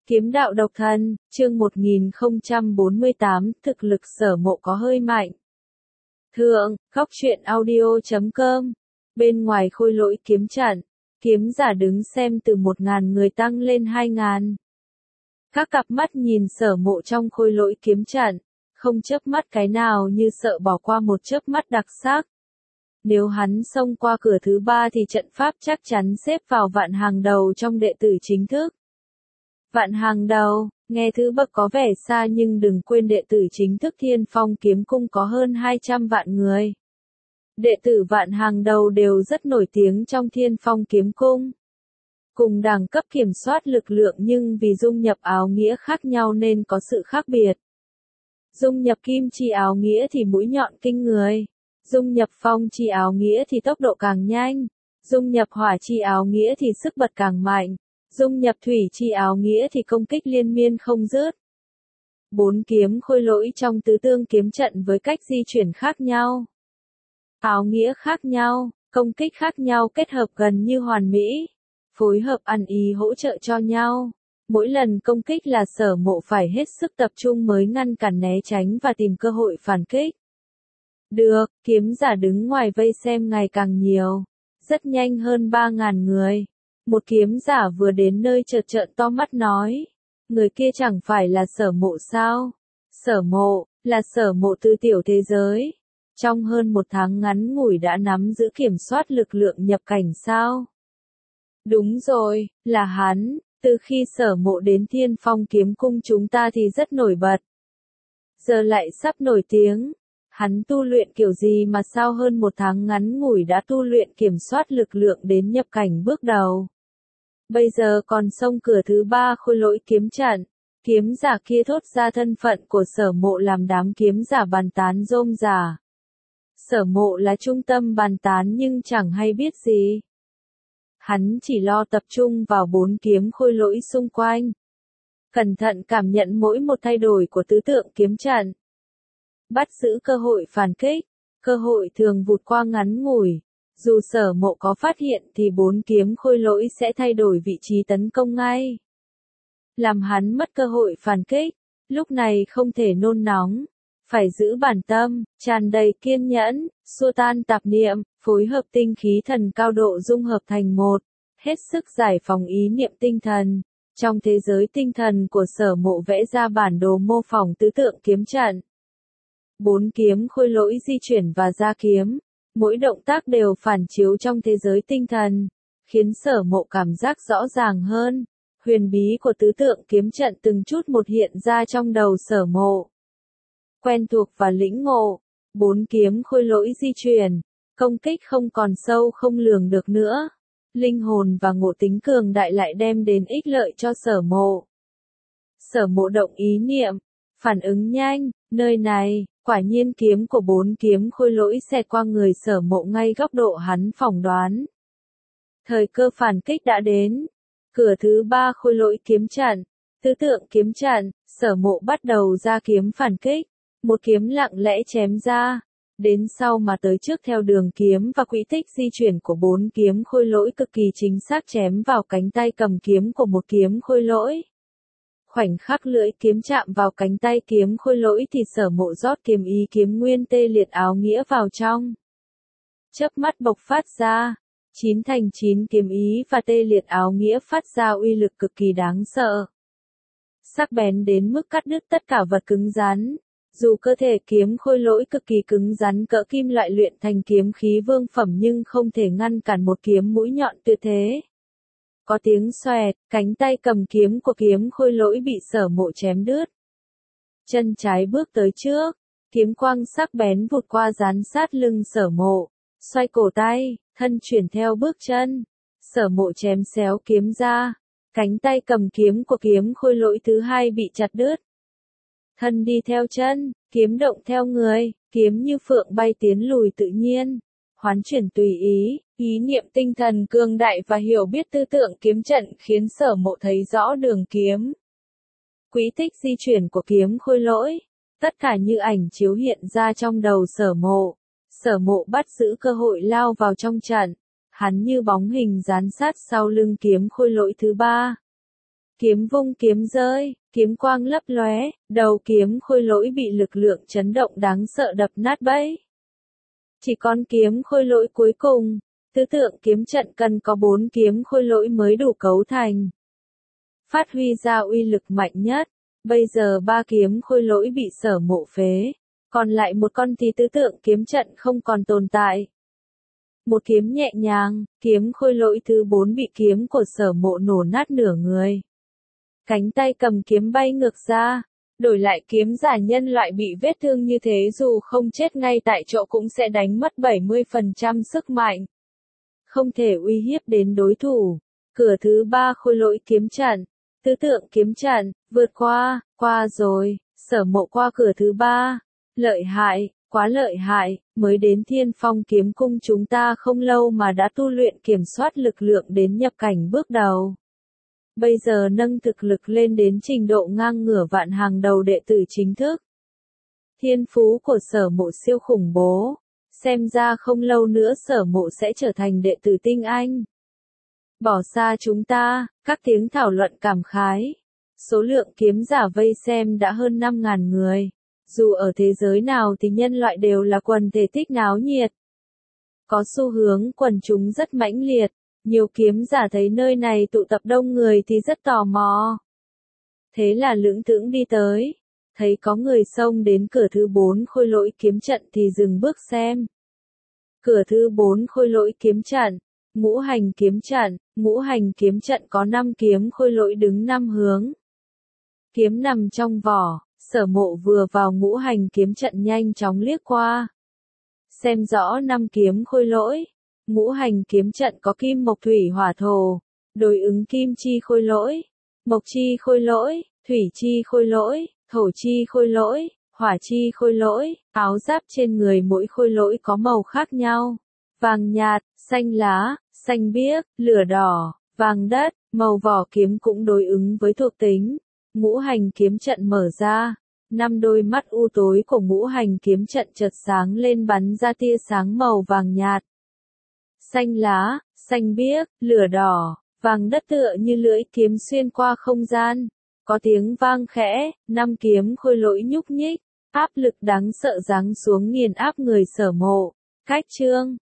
Kiếm đạo độc thân, chương 1048, thực lực Sở Mộ có hơi mạnh. Thượng, góc truyện audio.com. Bên ngoài khôi lỗi kiếm trận, kiếm giả đứng xem từ 1.000 người tăng lên 2.000. Các cặp mắt nhìn Sở Mộ trong khôi lỗi kiếm trận, không chớp mắt cái nào như sợ bỏ qua một chớp mắt đặc sắc. Nếu hắn xông qua cửa thứ 3 thì trận pháp chắc chắn xếp vào vạn hàng đầu trong đệ tử chính thức. Vạn hàng đầu, nghe thứ bậc có vẻ xa nhưng đừng quên đệ tử chính thức Thiên Phong Kiếm Cung có hơn 200 vạn người. Đệ tử vạn hàng đầu đều rất nổi tiếng trong Thiên Phong Kiếm Cung. Cùng đẳng cấp kiểm soát lực lượng nhưng vì dung nhập áo nghĩa khác nhau nên có sự khác biệt. Dung nhập kim chi áo nghĩa thì mũi nhọn kinh người. Dung nhập phong chi áo nghĩa thì tốc độ càng nhanh. Dung nhập hỏa chi áo nghĩa thì sức bật càng mạnh. Dung nhập thủy chi áo nghĩa thì công kích liên miên không dứt. 4 kiếm khôi lỗi trong tứ tương kiếm trận với cách di chuyển khác nhau. Áo nghĩa khác nhau, công kích khác nhau kết hợp gần như hoàn mỹ. Phối hợp ăn ý hỗ trợ cho nhau. Mỗi lần công kích là Sở Mộ phải hết sức tập trung mới ngăn cản né tránh và tìm cơ hội phản kích. Được, kiếm giả đứng ngoài vây xem ngày càng nhiều. Rất nhanh hơn 3.000 người. Một kiếm giả vừa đến nơi chợt trợn to mắt nói. Người kia chẳng phải là Sở Mộ sao? Sở Mộ, là Sở Mộ từ tiểu thế giới. Trong hơn 1 tháng ngắn ngủi đã nắm giữ kiểm soát lực lượng nhập cảnh sao? Đúng rồi, là hắn. Từ khi Sở Mộ đến Thiên Phong Kiếm Cung chúng ta thì rất nổi bật. Giờ lại sắp nổi tiếng. Hắn tu luyện kiểu gì mà sao hơn 1 tháng ngắn ngủi đã tu luyện kiểm soát lực lượng đến nhập cảnh bước đầu. Bây giờ còn xông cửa thứ 3 khôi lỗi kiếm trận. Kiếm giả kia thốt ra thân phận của Sở Mộ làm đám kiếm giả bàn tán rôm rả. Sở Mộ là trung tâm bàn tán nhưng chẳng hay biết gì. Hắn chỉ lo tập trung vào 4 kiếm khôi lỗi xung quanh. Cẩn thận cảm nhận mỗi một thay đổi của tứ tượng kiếm trận. Bắt giữ cơ hội phản kích. Cơ hội thường vụt qua ngắn ngủi. Dù Sở Mộ có phát hiện thì 4 kiếm khôi lỗi sẽ thay đổi vị trí tấn công ngay. Làm hắn mất cơ hội phản kích. Lúc này không thể nôn nóng. Phải giữ bản tâm, tràn đầy kiên nhẫn, xua tan tạp niệm, phối hợp tinh khí thần cao độ dung hợp thành một. Hết sức giải phóng ý niệm tinh thần. Trong thế giới tinh thần của Sở Mộ vẽ ra bản đồ mô phỏng tứ tượng kiếm trận. 4 kiếm khôi lỗi di chuyển và ra kiếm. Mỗi động tác đều phản chiếu trong thế giới tinh thần, khiến Sở Mộ cảm giác rõ ràng hơn. Huyền bí của tứ tượng kiếm trận từng chút một hiện ra trong đầu Sở Mộ. Quen thuộc và lĩnh ngộ, 4 kiếm khôi lỗi di chuyển, công kích không còn sâu không lường được nữa. Linh hồn và ngộ tính cường đại lại đem đến ích lợi cho Sở Mộ. Sở Mộ động ý niệm, phản ứng nhanh, nơi này, quả nhiên kiếm của 4 kiếm khôi lỗi xẹt qua người Sở Mộ ngay góc độ hắn phỏng đoán. Thời cơ phản kích đã đến. Cửa thứ 3 khôi lỗi kiếm trận, tứ tượng kiếm trận, Sở Mộ bắt đầu ra kiếm phản kích. Một kiếm lặng lẽ chém ra. Đến sau mà tới trước theo đường kiếm và quỹ tích di chuyển của 4 kiếm khôi lỗi cực kỳ chính xác chém vào cánh tay cầm kiếm của một kiếm khôi lỗi. Khoảnh khắc lưỡi kiếm chạm vào cánh tay kiếm khôi lỗi thì Sở Mộ rót kiếm ý kiếm nguyên tê liệt áo nghĩa vào trong. Chớp mắt bộc phát ra, 9 thành 9 kiếm ý và tê liệt áo nghĩa phát ra uy lực cực kỳ đáng sợ. Sắc bén đến mức cắt đứt tất cả vật cứng rắn. Dù cơ thể kiếm khôi lỗi cực kỳ cứng rắn cỡ kim loại luyện thành kiếm khí vương phẩm nhưng không thể ngăn cản một kiếm mũi nhọn tuyệt thế. Có tiếng xoẹt, cánh tay cầm kiếm của kiếm khôi lỗi bị Sở Mộ chém đứt. Chân trái bước tới trước, kiếm quang sắc bén vụt qua dán sát lưng Sở Mộ, xoay cổ tay, thân chuyển theo bước chân. Sở Mộ chém xéo kiếm ra, cánh tay cầm kiếm của kiếm khôi lỗi thứ 2 bị chặt đứt. Thân đi theo chân, kiếm động theo người, kiếm như phượng bay tiến lùi tự nhiên, hoán chuyển tùy ý, ý niệm tinh thần cường đại và hiểu biết tư tượng kiếm trận khiến Sở Mộ thấy rõ đường kiếm. Quỹ tích di chuyển của kiếm khôi lỗi, tất cả như ảnh chiếu hiện ra trong đầu Sở Mộ. Sở Mộ bắt giữ cơ hội lao vào trong trận, hắn như bóng hình dán sát sau lưng kiếm khôi lỗi thứ 3. Kiếm vung kiếm rơi, kiếm quang lấp lóe, đầu kiếm khôi lỗi bị lực lượng chấn động đáng sợ đập nát bấy. Chỉ còn kiếm khôi lỗi cuối cùng, tứ tượng kiếm trận cần có 4 kiếm khôi lỗi mới đủ cấu thành. Phát huy ra uy lực mạnh nhất, bây giờ 3 kiếm khôi lỗi bị Sở Mộ phế, còn lại một con thì tứ tượng kiếm trận không còn tồn tại. Một kiếm nhẹ nhàng, kiếm khôi lỗi thứ 4 bị kiếm của Sở Mộ nổ nát nửa người. Cánh tay cầm kiếm bay ngược ra, đổi lại kiếm giả nhân loại bị vết thương như thế dù không chết ngay tại chỗ cũng sẽ đánh mất 70% sức mạnh. Không thể uy hiếp đến đối thủ. Cửa thứ 3 khôi lỗi kiếm trận, tứ tượng kiếm trận, vượt qua rồi, Sở Mộ qua cửa thứ 3. Lợi hại, quá lợi hại, mới đến Thiên Phong kiếm cung chúng ta không lâu mà đã tu luyện kiểm soát lực lượng đến nhập cảnh bước đầu. Bây giờ nâng thực lực lên đến trình độ ngang ngửa vạn hàng đầu đệ tử chính thức. Thiên phú của Sở Mộ siêu khủng bố, xem ra không lâu nữa Sở Mộ sẽ trở thành đệ tử tinh anh. Bỏ xa chúng ta, các tiếng thảo luận cảm khái. Số lượng kiếm giả vây xem đã hơn 5.000 người. Dù ở thế giới nào thì nhân loại đều là quần thể thích náo nhiệt. Có xu hướng quần chúng rất mãnh liệt. Nhiều kiếm giả thấy nơi này tụ tập đông người thì rất tò mò. Thế là lững thững đi tới. Thấy có người xông đến cửa thứ 4 khôi lỗi kiếm trận thì dừng bước xem. Cửa thứ 4 khôi lỗi kiếm trận, ngũ hành kiếm trận. Ngũ hành kiếm trận có 5 kiếm khôi lỗi đứng 5 hướng. Kiếm nằm trong vỏ, Sở Mộ vừa vào ngũ hành kiếm trận nhanh chóng liếc qua. Xem rõ 5 kiếm khôi lỗi. Ngũ hành kiếm trận có kim mộc thủy hỏa thổ, đối ứng kim chi khôi lỗi, mộc chi khôi lỗi, thủy chi khôi lỗi, thổ chi khôi lỗi, hỏa chi khôi lỗi. Áo giáp trên người mỗi khôi lỗi có màu khác nhau. Vàng nhạt, xanh lá, xanh biếc, lửa đỏ, vàng đất. Màu vỏ kiếm cũng đối ứng với thuộc tính. Ngũ hành kiếm trận mở ra. 5 đôi mắt u tối của ngũ hành kiếm trận chợt sáng lên bắn ra tia sáng màu vàng nhạt. Xanh lá, xanh biếc, lửa đỏ, vàng đất tựa như lưỡi kiếm xuyên qua không gian. Có tiếng vang khẽ, 5 kiếm khôi lỗi nhúc nhích, áp lực đáng sợ giáng xuống nghiền áp người Sở Mộ. Cách chương